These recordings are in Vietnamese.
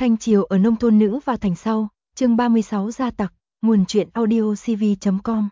Thanh triều ở nông thôn nữ và thành sau, chương 36 gia tặc, nguồn truyện audio cv.com.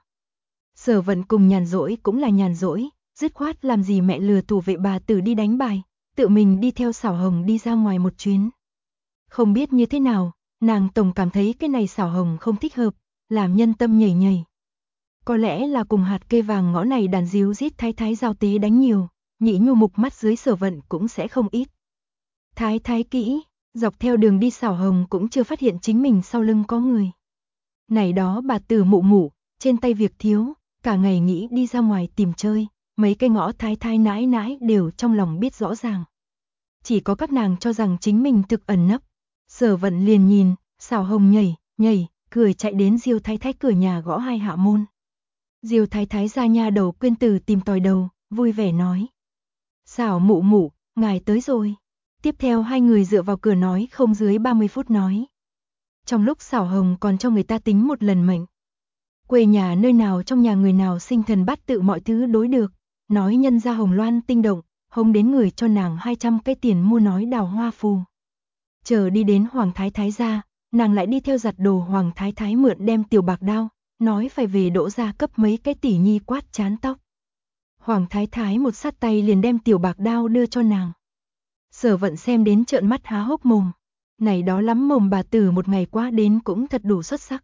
Sở Vận cùng nhàn rỗi cũng là nhàn rỗi, dứt khoát làm gì mẹ lừa thủ vệ bà Tử đi đánh bài, tự mình đi theo Xảo Hồng đi ra ngoài một chuyến. Không biết như thế nào, nàng tổng cảm thấy cái này Xảo Hồng không thích hợp, làm nhân tâm nhảy nhảy. Có lẽ là cùng hạt kê vàng ngõ này đàn díu rít thái thái giao tế đánh nhiều, nhĩ nhu mục mắt dưới Sở Vận cũng sẽ không ít. Thái thái kỹ, dọc theo đường đi Xảo Hồng cũng chưa phát hiện chính mình sau lưng có người. Này đó bà Tử mụ mụ, trên tay việc thiếu, cả ngày nghĩ đi ra ngoài tìm chơi, mấy cái ngõ thái thái nãi nãi đều trong lòng biết rõ ràng. Chỉ có các nàng cho rằng chính mình thực ẩn nấp. Sở Vận liền nhìn, Xảo Hồng nhảy, cười chạy đến Diêu thái thái cửa nhà gõ hai hạ môn. Diêu thái thái ra nha đầu Quyên Tử tìm tòi đầu, vui vẻ nói: "Xảo mụ mụ, ngài tới rồi." Tiếp theo hai người dựa vào cửa nói không dưới 30 phút nói. Trong lúc Xảo Hồng còn cho người ta tính một lần mệnh. Quê nhà nơi nào trong nhà người nào sinh thần bát tự mọi thứ đối được, nói nhân ra hồng loan tinh động, hống đến người cho nàng 200 cái tiền mua nói đào hoa phù. Chờ đi đến Hoàng Thái Thái gia, nàng lại đi theo giặt đồ Hoàng Thái Thái mượn đem tiểu bạc đao, nói phải về Đỗ gia cấp mấy cái tỷ nhi quát chán tóc. Hoàng Thái Thái một sát tay liền đem tiểu bạc đao đưa cho nàng. Sở Vận xem đến trợn mắt há hốc mồm. Này đó lắm mồm bà Tử một ngày qua đến cũng thật đủ xuất sắc.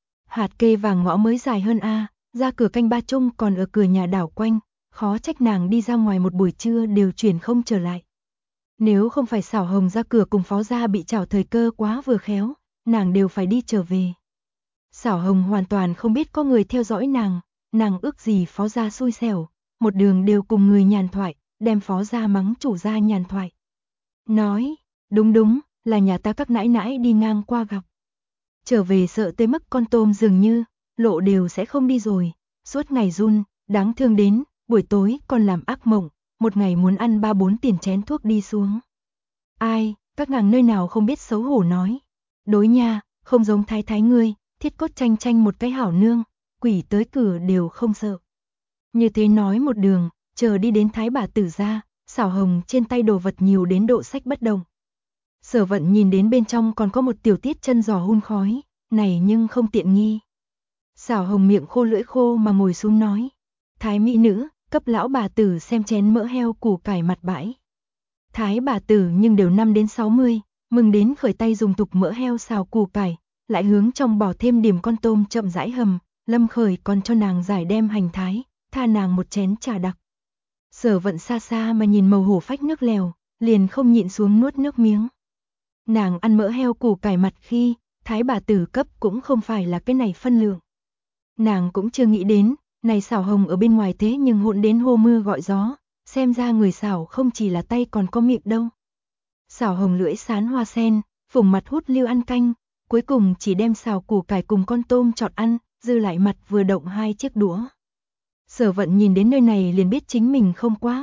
Hạt kê vàng ngõ mới dài hơn a, ra cửa canh ba chung còn ở cửa nhà đảo quanh, khó trách nàng đi ra ngoài một buổi trưa đều chuyển không trở lại. Nếu không phải Xảo Hồng ra cửa cùng phó gia bị chảo thời cơ quá vừa khéo, nàng đều phải đi trở về. Xảo Hồng hoàn toàn không biết có người theo dõi nàng ước gì phó gia xui xẻo, một đường đều cùng người nhàn thoại, đem phó gia mắng chủ gia nhàn thoại. Nói, đúng, là nhà ta các nãi nãi đi ngang qua gặp. Trở về sợ tới mức con tôm dường như, lộ đều sẽ không đi rồi, suốt ngày run, đáng thương đến, buổi tối còn làm ác mộng, một ngày muốn ăn 3-4 tiền chén thuốc đi xuống. Ai, các nàng nơi nào không biết xấu hổ nói. Đối nha, không giống thái thái ngươi, thiết cốt tranh một cái hảo nương, quỷ tới cửa đều không sợ. Như thế nói một đường, chờ đi đến Thái bà Tử gia, Xảo Hồng trên tay đồ vật nhiều đến độ sách bất động. Sở Vận nhìn đến bên trong còn có một tiểu tiết chân giò hun khói, này nhưng không tiện nghi. Xảo Hồng miệng khô lưỡi khô mà ngồi xuống nói: "Thái mỹ nữ, cấp lão bà Tử xem chén mỡ heo củ cải mặt bãi." Thái bà Tử nhưng đều 5 đến 60, mừng đến khởi tay dùng tục mỡ heo xào củ cải, lại hướng trong bỏ thêm điểm con tôm chậm rãi hầm, Lâm Khởi còn cho nàng giải đem hành thái, tha nàng một chén trà đặc. Sở Vận xa xa mà nhìn màu hổ phách nước lèo, liền không nhịn xuống nuốt nước miếng. Nàng ăn mỡ heo củ cải mặt khi, Thái bà Tử cấp cũng không phải là cái này phân lượng. Nàng cũng chưa nghĩ đến, này Xảo Hồng ở bên ngoài thế nhưng hỗn đến hô mưa gọi gió, xem ra người xảo không chỉ là tay còn có miệng đâu. Xảo Hồng lưỡi sán hoa sen, phủng mặt hút lưu ăn canh, cuối cùng chỉ đem xào củ cải cùng con tôm chọn ăn, dư lại mặt vừa động 2 chiếc đũa. Sở Vận nhìn đến nơi này liền biết chính mình không quá.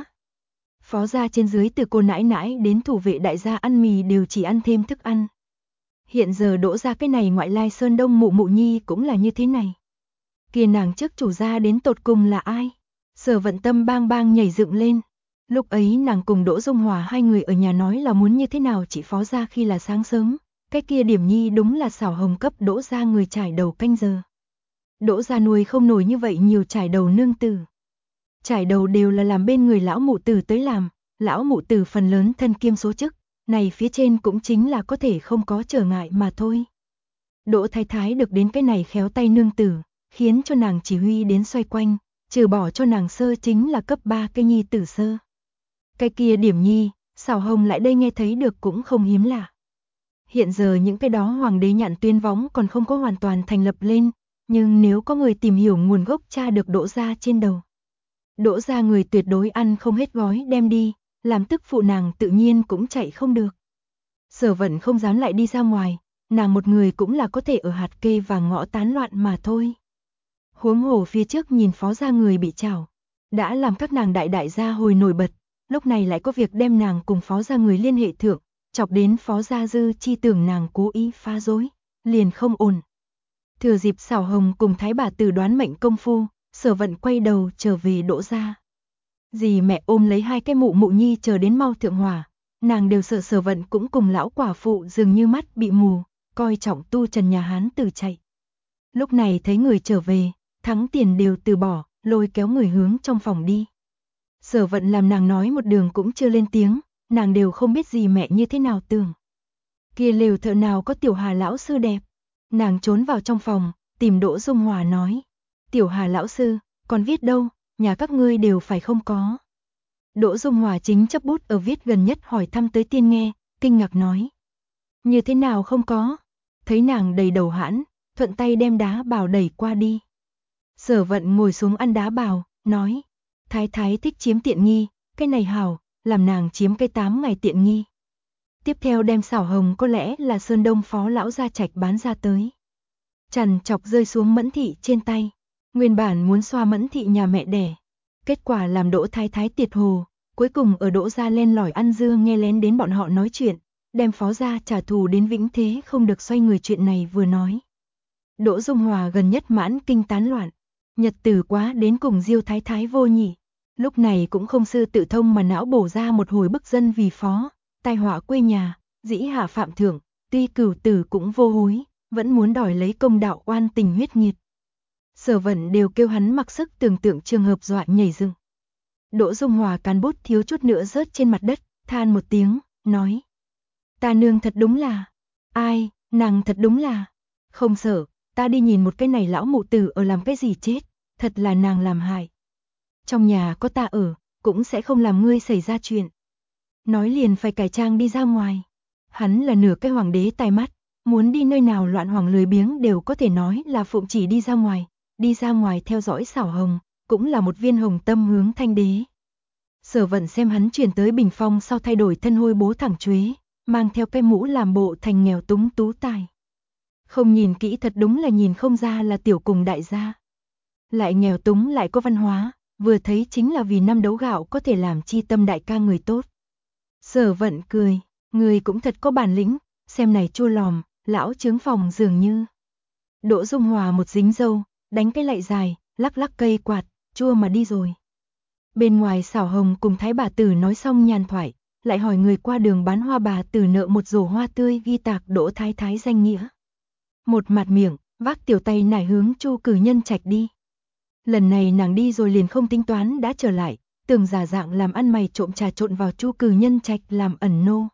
Phó gia trên dưới từ cô nãi nãi đến thủ vệ đại gia ăn mì đều chỉ ăn thêm thức ăn. Hiện giờ Đỗ gia cái này ngoại lai sơn đông mụ mụ nhi cũng là như thế này. Kia nàng trước chủ gia đến tột cùng là ai? Sở Vận tâm bang bang nhảy dựng lên. Lúc ấy nàng cùng Đỗ Dung Hòa hai người ở nhà nói là muốn như thế nào chỉ phó gia khi là sáng sớm. Cái kia điểm nhi đúng là Xảo Hồng cấp Đỗ gia người trải đầu canh giờ. Đỗ gia nuôi không nổi như vậy nhiều trải đầu nương tử. Trải đầu đều là làm bên người lão mụ tử tới làm, lão mụ tử phần lớn thân kiêm số chức, này phía trên cũng chính là có thể không có trở ngại mà thôi. Đỗ Thái Thái được đến cái này khéo tay nương tử, khiến cho nàng chỉ huy đến xoay quanh, trừ bỏ cho nàng sơ chính là cấp 3 cái nhi tử sơ. Cái kia điểm nhi, Xảo Hồng lại đây nghe thấy được cũng không hiếm lạ. Hiện giờ những cái đó hoàng đế nhạn tuyên võng còn không có hoàn toàn thành lập lên, nhưng nếu có người tìm hiểu nguồn gốc tra được Đỗ gia trên đầu. Đỗ gia người tuyệt đối ăn không hết gói đem đi, làm tức phụ nàng tự nhiên cũng chạy không được. Sở Vận không dám lại đi ra ngoài, nàng một người cũng là có thể ở hạt kê và ngõ tán loạn mà thôi. Huống hồ phía trước nhìn phó gia người bị chảo, đã làm các nàng đại gia hồi nổi bật, lúc này lại có việc đem nàng cùng phó gia người liên hệ thượng, chọc đến phó gia dư chi tưởng nàng cố ý phá rối, liền không ổn. Thừa dịp Xảo Hồng cùng Thái bà Tử đoán mệnh công phu, Sở Vận quay đầu trở về Đỗ gia. Dì mẹ ôm lấy hai cái mụ mụ nhi chờ đến mau thượng hỏa, nàng đều sợ Sở Vận cũng cùng lão quả phụ dường như mắt bị mù, coi trọng tu trần nhà Hán tử chạy. Lúc này thấy người trở về, thắng tiền đều từ bỏ, lôi kéo người hướng trong phòng đi. Sở Vận làm nàng nói một đường cũng chưa lên tiếng, nàng đều không biết gì mẹ như thế nào tưởng. Kia lều thợ nào có Tiểu Hà lão sư đẹp. Nàng trốn vào trong phòng, tìm Đỗ Dung Hòa nói. Tiểu Hà lão sư, còn viết đâu, nhà các ngươi đều phải không có. Đỗ Dung Hòa chính chấp bút ở viết gần nhất hỏi thăm tới Tiên nghe, kinh ngạc nói. Như thế nào không có? Thấy nàng đầy đầu hãn, thuận tay đem đá bào đẩy qua đi. Sở Vận ngồi xuống ăn đá bào, nói. Thái thái thích chiếm tiện nghi, cái này hảo, làm nàng chiếm cái 8 ngày tiện nghi. Tiếp theo đem xảo hồng có lẽ là Sơn Đông phó lão gia trạch bán ra tới. Chằn chọc rơi xuống Mẫn thị trên tay. Nguyên bản muốn xoa Mẫn thị nhà mẹ đẻ. Kết quả làm Đỗ thái thái tiệt hồ, cuối cùng ở Đỗ gia len lỏi ăn dưa nghe lén đến bọn họ nói chuyện, đem phó gia trả thù đến vĩnh thế không được xoay người chuyện này vừa nói. Đỗ Dung Hòa gần nhất mãn kinh tán loạn, nhật tử quá đến cùng Diêu thái thái vô nhị. Lúc này cũng không sư tự thông mà não bổ ra một hồi bức dân vì phó, tai họa quê nhà, dĩ hạ phạm thượng, tuy cửu tử cũng vô hối, vẫn muốn đòi lấy công đạo oan tình huyết nhiệt. Sở Vận đều kêu hắn mặc sức tưởng tượng trường hợp dọa nhảy dựng. Đỗ Dung Hòa cán bút thiếu chút nữa rớt trên mặt đất, than một tiếng, nói. Ta nương thật đúng là, ai, nàng thật đúng là, không sợ, ta đi nhìn một cái này lão mụ tử ở làm cái gì chết, thật là nàng làm hại. Trong nhà có ta ở, cũng sẽ không làm ngươi xảy ra chuyện. Nói liền phải cải trang đi ra ngoài. Hắn là nửa cái hoàng đế tai mắt, muốn đi nơi nào loạn hoàng lười biếng đều có thể nói là phụng chỉ đi ra ngoài theo dõi xảo hồng, cũng là một viên hồng tâm hướng thanh đế. Sở Vận xem hắn chuyển tới Bình Phong sau thay đổi thân hôi bố thẳng chuế, mang theo cái mũ làm bộ thành nghèo túng tú tài. Không nhìn kỹ thật đúng là nhìn không ra là tiểu cùng đại gia. Lại nghèo túng lại có văn hóa, vừa thấy chính là vì năm đấu gạo có thể làm chi tâm đại ca người tốt. Sở Vận cười, người cũng thật có bản lĩnh, xem này chua lòm, lão trướng phòng dường như. Đỗ Dung Hòa một dính dâu, đánh cái lạy dài, lắc lắc cây quạt, chua mà đi rồi. Bên ngoài xảo hồng cùng thái bà tử nói xong nhàn thoại, lại hỏi người qua đường bán hoa bà tử nợ một rổ hoa tươi ghi tạc Đỗ thái thái danh nghĩa. Một mặt miệng, vác tiểu tay nải hướng Chu Cử Nhân trạch đi. Lần này nàng đi rồi liền không tính toán đã trở lại, tưởng giả dạng làm ăn mày trộm trà trộn vào Chu Cử Nhân trạch làm ẩn nô.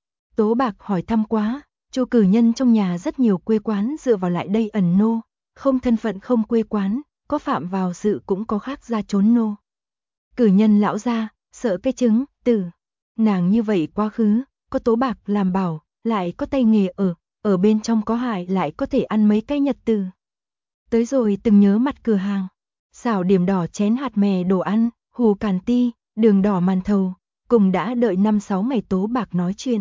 Tố Bạc hỏi thăm quá, Chu Cử Nhân trong nhà rất nhiều quê quán dựa vào lại đây ẩn nô, không thân phận không quê quán, có phạm vào sự cũng có khác ra trốn nô. Cử Nhân lão gia, sợ cái trứng, tử. Nàng như vậy quá khứ, có Tố Bạc làm bảo, lại có tay nghề ở bên trong có hại lại có thể ăn mấy cái nhật từ. Tới rồi từng nhớ mặt cửa hàng, xào điểm đỏ chén hạt mè đồ ăn, hù càn ti, đường đỏ màn thầu, cùng đã đợi 5-6 ngày Tố Bạc nói chuyện.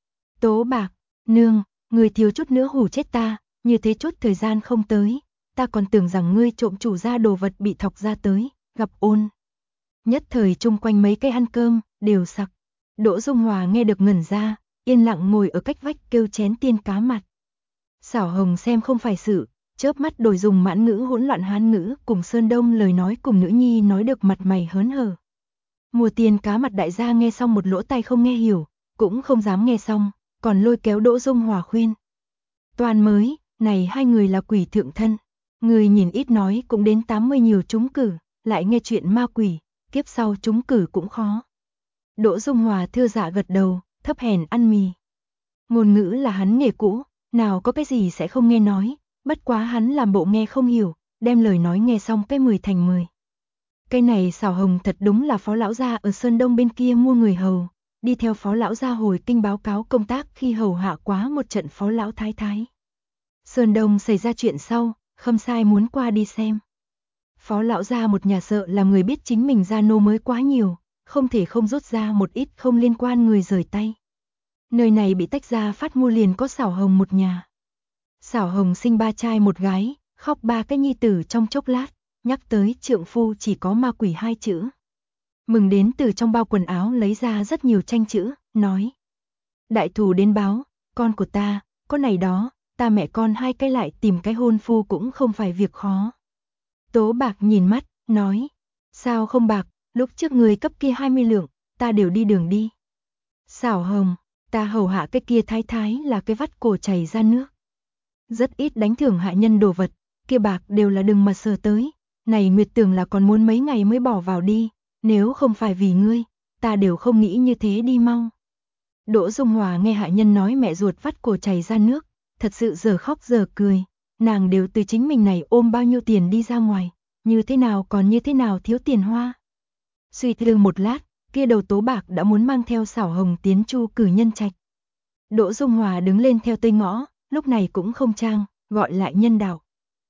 Tố Bạc, nương, người thiếu chút nữa hù chết ta, như thế chút thời gian không tới, ta còn tưởng rằng ngươi trộm chủ gia đồ vật bị thọc ra tới, gặp ôn. Nhất thời chung quanh mấy cái ăn cơm, đều sặc. Đỗ Dung Hòa nghe được ngẩn ra, yên lặng ngồi ở cách vách kêu chén tiên cá mặt. Xảo Hồng xem không phải sự, chớp mắt đổi dùng mãn ngữ hỗn loạn Hán ngữ cùng Sơn Đông lời nói cùng nữ nhi nói được mặt mày hớn hở. Mùa tiên cá mặt đại gia nghe xong một lỗ tai không nghe hiểu, cũng không dám nghe xong, còn lôi kéo Đỗ Dung Hòa khuyên. Toàn mới, này hai người là quỷ thượng thân, người nhìn ít nói cũng đến 80 nhiều trúng cử, lại nghe chuyện ma quỷ, kiếp sau trúng cử cũng khó. Đỗ Dung Hòa thưa dạ gật đầu, thấp hèn ăn mì. Ngôn ngữ là hắn nghề cũ, nào có cái gì sẽ không nghe nói, bất quá hắn làm bộ nghe không hiểu, đem lời nói nghe xong cái 10 thành 10. Cái này Xảo Hồng thật đúng là phó lão gia ở Sơn Đông bên kia mua người hầu, đi theo phó lão gia hồi kinh báo cáo công tác khi hầu hạ quá một trận phó lão thái thái. Sơn Đông xảy ra chuyện sau, Khâm Sai muốn qua đi xem. Phó lão gia một nhà sợ làm người biết chính mình gia nô mới quá nhiều, không thể không rút ra một ít không liên quan người rời tay. Nơi này bị tách ra phát mua liền có Xảo Hồng một nhà. Xảo Hồng sinh 3 trai 1 gái, khóc 3 cái nhi tử trong chốc lát, nhắc tới trượng phu chỉ có ma quỷ 2 chữ. Mừng đến từ trong bao quần áo lấy ra rất nhiều tranh chữ, nói. Đại thù đến báo, con của ta, có này đó, ta mẹ con 2 cái lại tìm cái hôn phu cũng không phải việc khó. Tố Bạc nhìn mắt, nói. Sao không bạc, lúc trước người cấp kia 20 lượng, ta đều đi đường đi. Xảo Hồng, ta hầu hạ cái kia thái thái là cái vắt cổ chảy ra nước. Rất ít đánh thưởng hạ nhân đồ vật, kia bạc đều là đừng mà sờ tới. Này Nguyệt tưởng là còn muốn mấy ngày mới bỏ vào đi, nếu không phải vì ngươi, ta đều không nghĩ như thế đi mau. Đỗ Dung Hòa nghe hạ nhân nói mẹ ruột vắt cổ chảy ra nước, thật sự giờ khóc giờ cười, nàng đều từ chính mình này ôm bao nhiêu tiền đi ra ngoài, như thế nào còn như thế nào thiếu tiền hoa. Suy tư một lát, kia đầu tố bạc đã muốn mang theo Xảo Hồng tiến Chu cử nhân trạch. Đỗ Dung Hòa đứng lên theo tây ngõ, lúc này cũng không trang, gọi lại nhân đạo.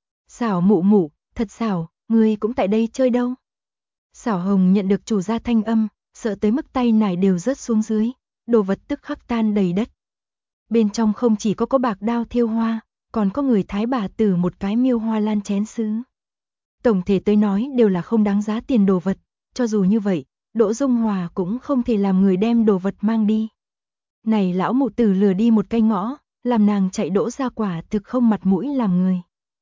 Xảo mụ mụ, thật xảo, ngươi cũng tại đây chơi đâu. Xảo Hồng nhận được chủ gia thanh âm, sợ tới mức tay nải đều rớt xuống dưới, đồ vật tức khắc tan đầy đất. Bên trong không chỉ có bạc đao thêu hoa, còn có người thái bà tử một cái miêu hoa lan chén sứ. Tổng thể tới nói đều là không đáng giá tiền đồ vật, cho dù như vậy, Đỗ Dung Hòa cũng không thể làm người đem đồ vật mang đi. Này lão mụ tử lừa đi một cây ngõ, làm nàng chạy Đỗ ra quả thực không mặt mũi làm người.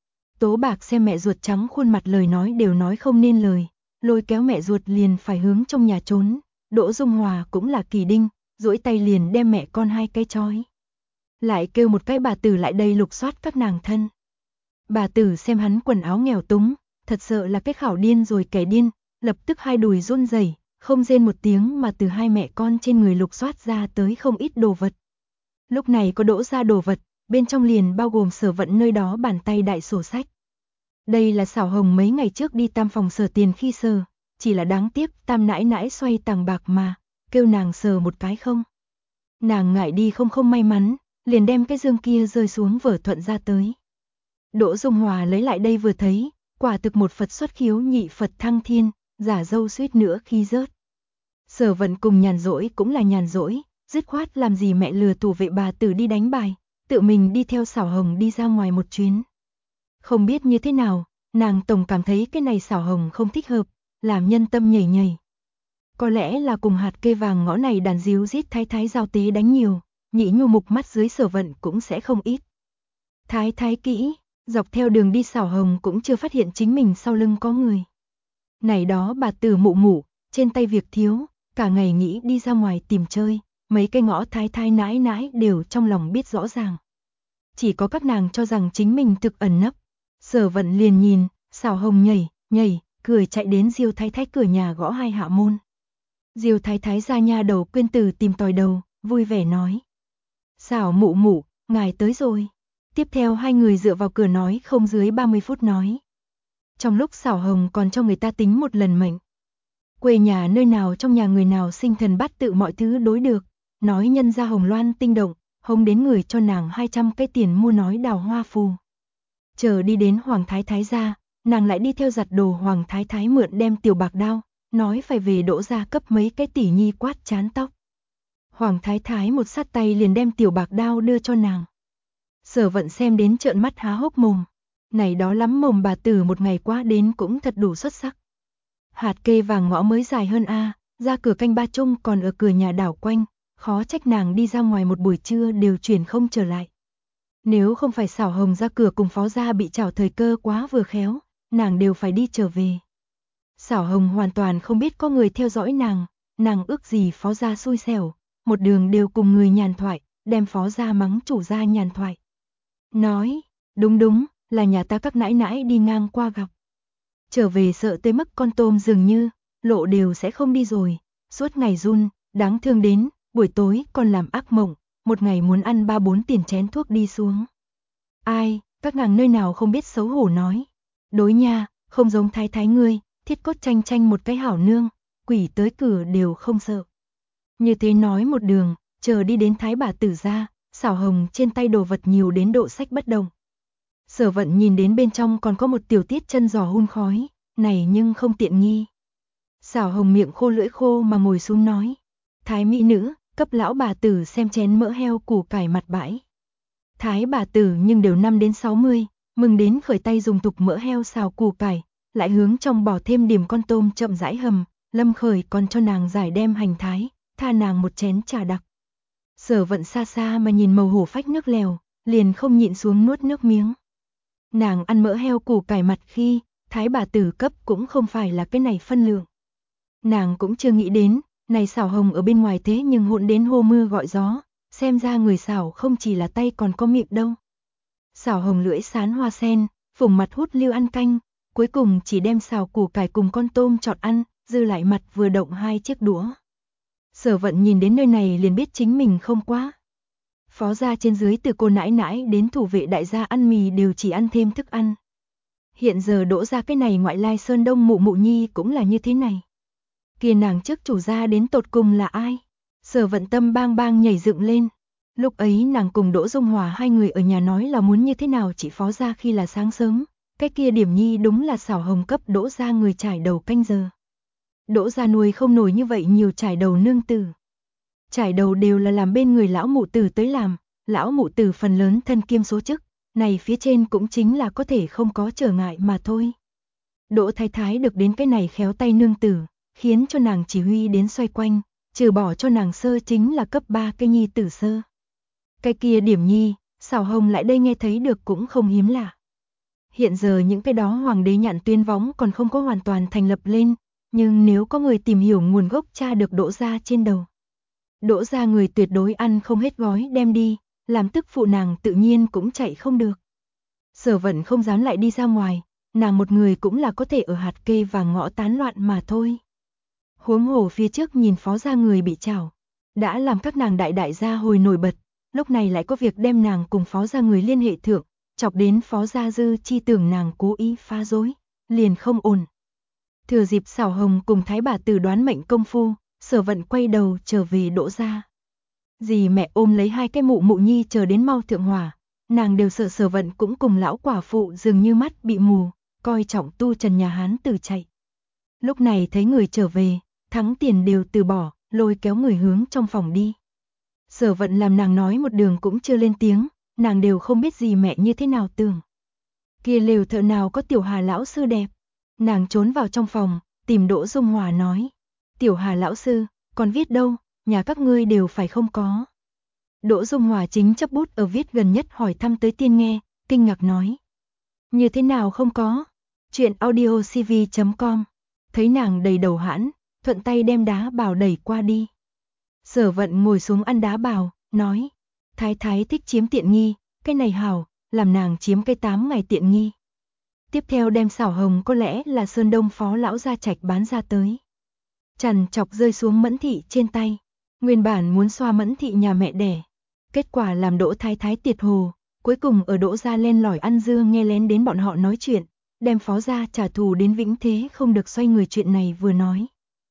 Tố bạc xem mẹ ruột trắng khuôn mặt lời nói đều nói không nên lời, lôi kéo mẹ ruột liền phải hướng trong nhà trốn. Đỗ Dung Hòa cũng là kỳ đinh, duỗi tay liền đem mẹ con hai cái trói. Lại kêu một cái bà tử lại đây lục soát các nàng thân. Bà tử xem hắn quần áo nghèo túng, thật sợ là cái khảo điên rồi kẻ điên, lập tức hai đùi run rẩy, không rên một tiếng mà từ hai mẹ con trên người lục soát ra tới không ít đồ vật. Lúc này có Đỗ ra đồ vật, bên trong liền bao gồm Sở Vận nơi đó bàn tay đại sổ sách. Đây là Xảo Hồng mấy ngày trước đi tam phòng sờ tiền khi sờ, chỉ là đáng tiếc tam nãi nãi xoay tàng bạc mà, kêu nàng sờ một cái không. Nàng ngại đi không may mắn, liền đem cái dương kia rơi xuống vở thuận ra tới. Đỗ Dung Hòa lấy lại đây vừa thấy, quả thực một Phật xuất khiếu nhị Phật thăng thiên, giả dâu suýt nữa khi rớt. Sở Vận cùng nhàn rỗi cũng là nhàn rỗi, dứt khoát làm gì mẹ lừa thủ vệ bà tử đi đánh bài, tự mình đi theo Xảo Hồng đi ra ngoài một chuyến. Không biết như thế nào, nàng tổng cảm thấy cái này Xảo Hồng không thích hợp, làm nhân tâm nhảy nhảy. Có lẽ là cùng hạt kê vàng ngõ này đàn díu rít thái thái giao tế đánh nhiều, nhị nhu mục mắt dưới Sở Vận cũng sẽ không ít. Thái thái kỹ, dọc theo đường đi Xảo Hồng cũng chưa phát hiện chính mình sau lưng có người. Này đó bà tử mụ mụ, trên tay việc thiếu, cả ngày nghĩ đi ra ngoài tìm chơi, mấy cái ngõ thái thái nãi nãi đều trong lòng biết rõ ràng. Chỉ có các nàng cho rằng chính mình thực ẩn nấp. Sở Vận liền nhìn, Xảo Hồng nhảy, cười chạy đến Diêu thái thái cửa nhà gõ hai hạ môn. Diêu thái thái ra nha đầu Quyên Tử tìm tòi đầu, vui vẻ nói. Xảo mụ mụ, ngài tới rồi. Tiếp theo hai người dựa vào cửa nói không dưới 30 phút nói. Trong lúc Xảo Hồng còn cho người ta tính một lần mệnh. Quê nhà nơi nào trong nhà người nào sinh thần bát tự mọi thứ đối được, nói nhân ra hồng loan tinh động, hông đến người cho nàng 200 cái tiền mua nói đào hoa phù. Chờ đi đến Hoàng Thái Thái gia, nàng lại đi theo giặt đồ Hoàng Thái Thái mượn đem tiểu bạc đao, nói phải về Đỗ gia cấp mấy cái tỷ nhi quát chán tóc. Hoàng Thái Thái một sát tay liền đem tiểu bạc đao đưa cho nàng. Sở Vận xem đến trợn mắt há hốc mồm, này đó lắm mồm bà tử một ngày qua đến cũng thật đủ xuất sắc. Hạt kê vàng ngõ mới dài hơn a, ra cửa canh ba chung còn ở cửa nhà đảo quanh, khó trách nàng đi ra ngoài một buổi trưa đều chuyển không trở lại. Nếu không phải Xảo Hồng ra cửa cùng phó gia bị chảo thời cơ quá vừa khéo, nàng đều phải đi trở về. Xảo Hồng hoàn toàn không biết có người theo dõi nàng ước gì phó gia xui xẻo, một đường đều cùng người nhàn thoại, đem phó gia mắng chủ gia nhàn thoại. Nói, đúng, là nhà ta các nãi nãi đi ngang qua gặp. Trở về sợ tới mức con tôm dường như, lộ đều sẽ không đi rồi, suốt ngày run, đáng thương đến, buổi tối còn làm ác mộng, một ngày muốn ăn 3-4 tiền chén thuốc đi xuống. Ai, các nàng nơi nào không biết xấu hổ nói. Đối nha, không giống thái thái ngươi, thiết cốt tranh một cái hảo nương, quỷ tới cửa đều không sợ. Như thế nói một đường, chờ đi đến thái bà tử gia, Xảo Hồng trên tay đồ vật nhiều đến độ sách bất động. Sở Vận nhìn đến bên trong còn có một tiểu tiết chân giò hun khói, này nhưng không tiện nghi. Xảo Hồng miệng khô lưỡi khô mà ngồi xuống nói. Thái mỹ nữ, cấp lão bà tử xem chén mỡ heo củ cải mặt bãi. Thái bà tử nhưng đều 5 đến 60, mừng đến khởi tay dùng tục mỡ heo xào củ cải, lại hướng trong bỏ thêm điểm con tôm chậm rãi hầm, Lâm Khởi còn cho nàng giải đem hành thái, tha nàng một chén trà đặc. Sở Vận xa xa mà nhìn màu hổ phách nước lèo, liền không nhịn xuống nuốt nước miếng. Nàng ăn mỡ heo củ cải mặt khi, thái bà tử cấp cũng không phải là cái này phân lượng. Nàng cũng chưa nghĩ đến, Này Xảo Hồng ở bên ngoài thế nhưng hỗn đến hô mưa gọi gió, xem ra người xảo không chỉ là tay còn có miệng đâu. Xảo Hồng lưỡi sán hoa sen, phủng mặt hút lưu ăn canh, cuối cùng chỉ đem xào củ cải cùng con tôm chọn ăn, dư lại mặt vừa động 2 chiếc đũa. Sở Vận nhìn đến nơi này liền biết chính mình không quá. Phó gia trên dưới từ cô nãi nãi đến thủ vệ đại gia ăn mì đều chỉ ăn thêm thức ăn. Hiện giờ đỗ ra cái này ngoại lai sơn đông mụ mụ nhi cũng là như thế này. Kia nàng trước chủ gia đến tột cùng là ai? Sở Vận tâm bang bang nhảy dựng lên. Lúc ấy nàng cùng Đỗ Dung Hòa hai người ở nhà nói là muốn như thế nào chỉ phó gia khi là sáng sớm. Cái kia điểm nhi đúng là Xảo Hồng cấp Đỗ ra người trải đầu canh giờ. Đỗ ra nuôi không nổi như vậy nhiều trải đầu nương tử. Trải đầu đều là làm bên người lão mụ tử tới làm, lão mụ tử phần lớn thân kiêm số chức, này phía trên cũng chính là có thể không có trở ngại mà thôi. Đỗ Thái Thái được đến cái này khéo tay nương tử, khiến cho nàng chỉ huy đến xoay quanh, trừ bỏ cho nàng sơ chính là cấp 3 cái nhi tử sơ. Cái kia điểm nhi, Xảo Hồng lại đây nghe thấy được cũng không hiếm lạ. Hiện giờ những cái đó hoàng đế nhạn tuyên võng còn không có hoàn toàn thành lập lên, nhưng nếu có người tìm hiểu nguồn gốc tra được Đỗ ra trên đầu. Đỗ ra người tuyệt đối ăn không hết gói đem đi, làm tức phụ nàng tự nhiên cũng chạy không được. Sở Vận không dám lại đi ra ngoài, nàng một người cũng là có thể ở hạt kê và ngõ tán loạn mà thôi. Huống hồ phía trước nhìn phó gia người bị trảo, đã làm các nàng đại gia hồi nổi bật, lúc này lại có việc đem nàng cùng phó gia người liên hệ thượng, chọc đến phó gia dư chi tưởng nàng cố ý phá rối, liền không ổn. Thừa dịp Xảo Hồng cùng Thái bà tử đoán mệnh công phu, Sở Vận quay đầu trở về Đỗ gia. Dì mẹ ôm lấy hai cái mụ mụ nhi chờ đến mau thượng hỏa, nàng đều sợ Sở Vận cũng cùng lão quả phụ dường như mắt bị mù, coi trọng tu trần nhà Hán tử chạy. Lúc này thấy người trở về, thắng tiền đều từ bỏ, lôi kéo người hướng trong phòng đi. Sở Vận làm nàng nói một đường cũng chưa lên tiếng, nàng đều không biết gì mẹ như thế nào tưởng. Kia lều thợ nào có Tiểu Hà lão sư đẹp. Nàng trốn vào trong phòng, tìm Đỗ Dung Hòa nói. Tiểu Hà lão sư, còn viết đâu, nhà các ngươi đều phải không có. Đỗ Dung Hòa chính chấp bút ở viết gần nhất hỏi thăm tới tiên nghe, kinh ngạc nói. Như thế nào không có? Chuyện audiocv.com. Thấy nàng đầy đầu hãn, thuận tay đem đá bào đẩy qua đi. Sở Vận ngồi xuống ăn đá bào, nói. Thái Thái thích chiếm tiện nghi, cái này hảo, làm nàng chiếm cái 8 ngày tiện nghi. Tiếp theo đem Xảo Hồng có lẽ là Sơn Đông phó lão gia trạch bán ra tới. Chằn chọc rơi xuống Mẫn Thị trên tay. Nguyên bản muốn xoa Mẫn Thị nhà mẹ đẻ. Kết quả làm Đỗ Thái Thái tiệt hồ, cuối cùng ở Đỗ gia len lỏi ăn dưa nghe lén đến bọn họ nói chuyện, đem phó gia trả thù đến vĩnh thế không được xoay người chuyện này vừa nói.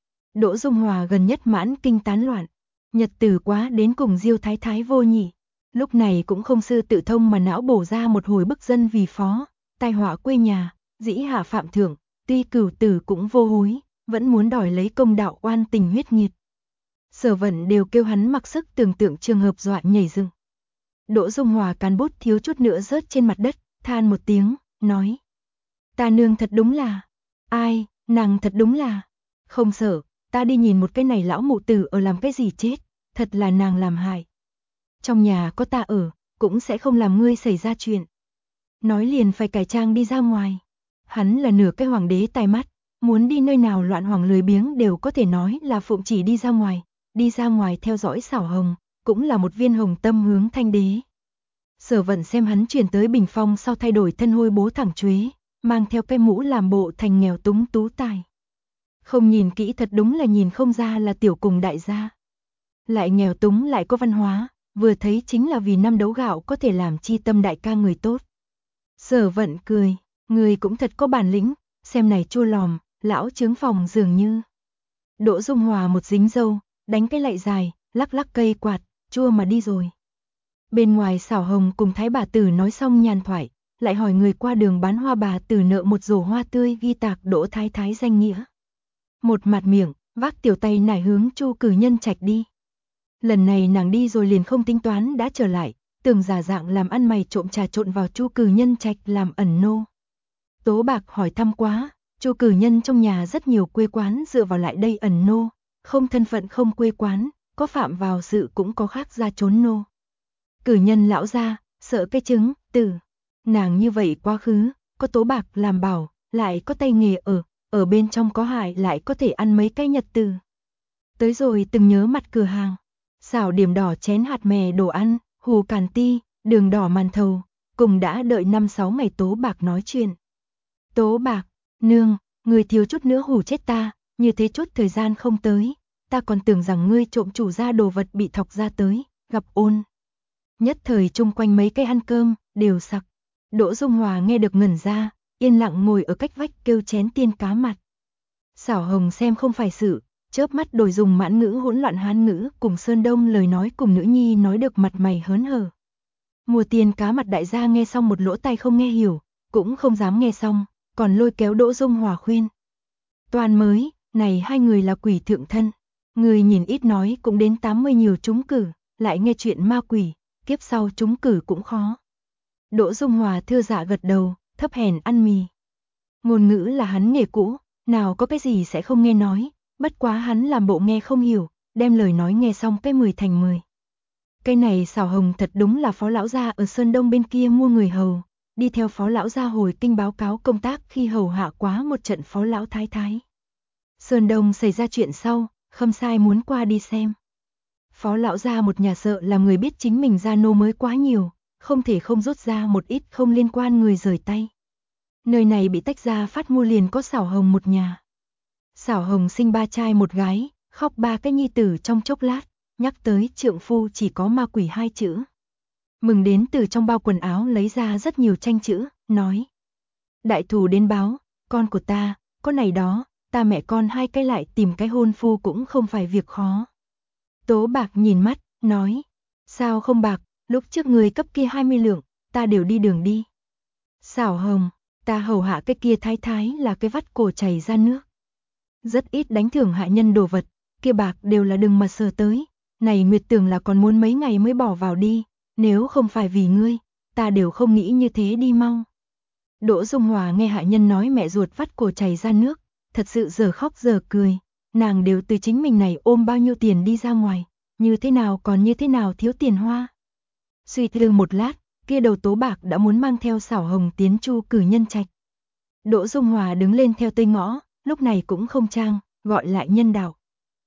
Đỗ Dung Hòa gần nhất mãn kinh tán loạn, nhật tử quá đến cùng Diêu Thái Thái vô nhị. Lúc này cũng không sư tự thông mà não bổ ra một hồi bức dân vì phó, tai họa quê nhà, dĩ hạ phạm thượng, tuy cửu tử cũng vô hối, vẫn muốn đòi lấy công đạo oan tình huyết nghiệt. Sở Vận đều kêu hắn mặc sức tưởng tượng trường hợp dọa nhảy dựng. Đỗ Dung Hòa cán bút thiếu chút nữa rớt trên mặt đất, than một tiếng, nói. Ta nương thật đúng là, ai, nàng thật đúng là, không sợ, ta đi nhìn một cái này lão mụ tử ở làm cái gì chết, thật là nàng làm hại. Trong nhà có ta ở, cũng sẽ không làm ngươi xảy ra chuyện. Nói liền phải cải trang đi ra ngoài. Hắn là nửa cái hoàng đế tai mắt, muốn đi nơi nào loạn hoàng lười biếng đều có thể nói là phụng chỉ đi ra ngoài theo dõi Xảo Hồng, cũng là một viên hồng tâm hướng thanh đế. Sở Vận xem hắn chuyển tới Bình Phong sau thay đổi thân hôi bố thẳng chuế, mang theo cái mũ làm bộ thành nghèo túng tú tài. Không nhìn kỹ thật đúng là nhìn không ra là tiểu cùng đại gia. Lại nghèo túng lại có văn hóa, vừa thấy chính là vì năm đấu gạo có thể làm chi tâm đại ca người tốt. Sở Vận cười, người cũng thật có bản lĩnh, xem này chua lòm, lão trướng phòng dường như. Đỗ Dung Hòa một dính dâu, đánh cái lạy dài, lắc lắc cây quạt, chua mà đi rồi. Bên ngoài Xảo Hồng cùng Thái bà tử nói xong nhàn thoại, lại hỏi người qua đường bán hoa bà tử nợ một rổ hoa tươi ghi tạc Đỗ Thái Thái danh nghĩa. Một mặt miệng, vác tiểu tay nải hướng Chu Cử Nhân trạch đi. Lần này nàng đi rồi liền không tính toán đã trở lại, tưởng giả dạng làm ăn mày trộm trà trộn vào Chu Cử Nhân trạch làm ẩn nô. Tố Bạc hỏi thăm quá, Chu Cử Nhân trong nhà rất nhiều quê quán dựa vào lại đây ẩn nô, không thân phận không quê quán, có phạm vào sự cũng có khác ra trốn nô. Cử Nhân lão gia, sợ cái trứng, tử. Nàng như vậy quá khứ, có Tố Bạc làm bảo, lại có tay nghề ở bên trong có hại lại có thể ăn mấy cái nhật từ. Tới rồi từng nhớ mặt cửa hàng. Xảo điểm đỏ chén hạt mè đồ ăn, hù càn ti, đường đỏ màn thầu, cùng đã đợi 5-6 ngày Tố Bạc nói chuyện. Tố Bạc, nương, người thiếu chút nữa hù chết ta, như thế chút thời gian không tới, ta còn tưởng rằng ngươi trộm chủ gia đồ vật bị thọc ra tới, gặp ôn. Nhất thời chung quanh mấy cây ăn cơm, đều sặc. Đỗ Dung Hòa nghe được ngẩn ra, yên lặng ngồi ở cách vách kêu chén tiên cá mặt. Xảo Hồng xem không phải sự, chớp mắt đổi dùng mãn ngữ hỗn loạn Hán ngữ cùng Sơn Đông lời nói cùng nữ nhi nói được mặt mày hớn hở. Mùa tiên cá mặt đại gia nghe xong một lỗ tai không nghe hiểu, cũng không dám nghe xong, còn lôi kéo Đỗ Dung Hòa khuyên. Toàn mới, này hai người là quỷ thượng thân, người nhìn ít nói cũng đến 80 nhiều trúng cử, lại nghe chuyện ma quỷ, kiếp sau trúng cử cũng khó. Đỗ Dung Hòa thưa dạ gật đầu, thấp hèn ăn mì. Ngôn ngữ là hắn nghề cũ, nào có cái gì sẽ không nghe nói, bất quá hắn làm bộ nghe không hiểu, đem lời nói nghe xong cái 10 thành 10. Cái này Xảo Hồng thật đúng là Phó lão gia ở Sơn Đông bên kia mua người hầu, đi theo Phó lão gia hồi kinh báo cáo công tác khi hầu hạ quá một trận Phó lão thái thái. Sơn Đông xảy ra chuyện sau, Khâm Sai muốn qua đi xem. Phó lão gia một nhà sợ làm người biết chính mình gia nô mới quá nhiều, không thể không rút ra một ít không liên quan người rời tay. Nơi này bị tách ra phát mua liền có Xảo Hồng một nhà. Xảo Hồng sinh 3 trai 1 gái, khóc 3 cái nhi tử trong chốc lát, nhắc tới trượng phu chỉ có ma quỷ 2 chữ. Mừng đến từ trong bao quần áo lấy ra rất nhiều tranh chữ, nói. Đại thù đến báo, con của ta, có này đó, ta mẹ con 2 cái lại tìm cái hôn phu cũng không phải việc khó. Tố Bạc nhìn mắt, nói. Sao không bạc, lúc trước người cấp kia 20 lượng, ta đều đi đường đi. Xảo Hồng, ta hầu hạ cái kia thái thái là cái vắt cổ chảy ra nước. Rất ít đánh thưởng hạ nhân đồ vật, kia bạc đều là đừng mà sờ tới. Này Nguyệt tưởng là còn muốn mấy ngày mới bỏ vào đi, nếu không phải vì ngươi, ta đều không nghĩ như thế đi mau. Đỗ Dung Hòa nghe hạ nhân nói mẹ ruột vắt cổ chảy ra nước, thật sự giờ khóc giờ cười, nàng đều từ chính mình này ôm bao nhiêu tiền đi ra ngoài, như thế nào còn như thế nào thiếu tiền hoa. Suy tư một lát, kia đầu Tố Bạc đã muốn mang theo Xảo Hồng tiến Chu cử nhân trạch. Đỗ Dung Hòa đứng lên theo tây ngõ, lúc này cũng không trang, gọi lại nhân đạo.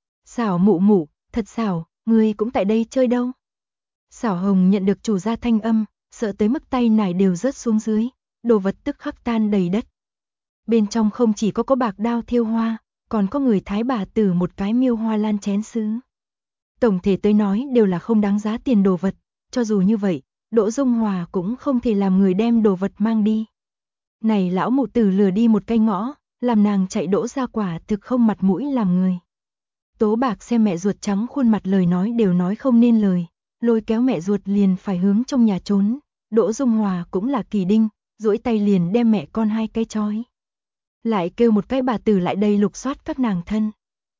Xảo mụ mụ, thật xảo, ngươi cũng tại đây chơi đâu. Xảo Hồng nhận được chủ gia thanh âm, sợ tới mức tay nải đều rớt xuống dưới, đồ vật tức khắc tan đầy đất. Bên trong không chỉ có bạc đao thêu hoa, còn có người thái bà tử một cái miêu hoa lan chén sứ. Tổng thể tới nói đều là không đáng giá tiền đồ vật, cho dù như vậy, Đỗ Dung Hòa cũng không thể làm người đem đồ vật mang đi. Này lão mụ tử lừa đi một cây ngõ, làm nàng chạy Đỗ ra quả thực không mặt mũi làm người. Tố Bạc xem mẹ ruột trắng khuôn mặt lời nói đều nói không nên lời, lôi kéo mẹ ruột liền phải hướng trong nhà trốn. Đỗ Dung Hòa cũng là kỳ đinh, duỗi tay liền đem mẹ con 2 cái trói. Lại kêu một cái bà tử lại đây lục soát các nàng thân.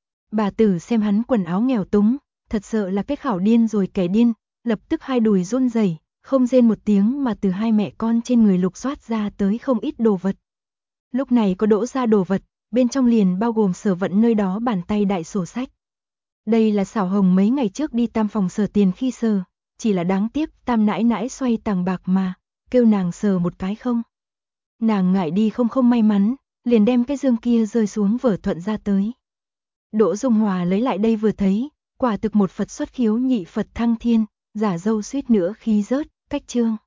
Bà tử xem hắn quần áo nghèo túng, thật sợ là cái khảo điên rồi kẻ điên, lập tức 2 đùi run rẩy, không rên một tiếng mà từ 2 mẹ con trên người lục soát ra tới không ít đồ vật. Lúc này có đỗ ra đồ vật, bên trong liền bao gồm Sở Vận nơi đó bàn tay đại sổ sách. Đây là Xảo Hồng mấy ngày trước đi Tam phòng sờ tiền khi sờ, chỉ là đáng tiếc Tam nãi nãi xoay tàng bạc mà, kêu nàng sờ một cái không. Nàng ngại đi không may mắn, liền đem cái dương kia rơi xuống vở thuận ra tới. Đỗ Dung Hòa lấy lại đây vừa thấy, quả thực một Phật xuất khiếu nhị Phật thăng thiên, giả dâu suýt nữa khí rớt, cách chương.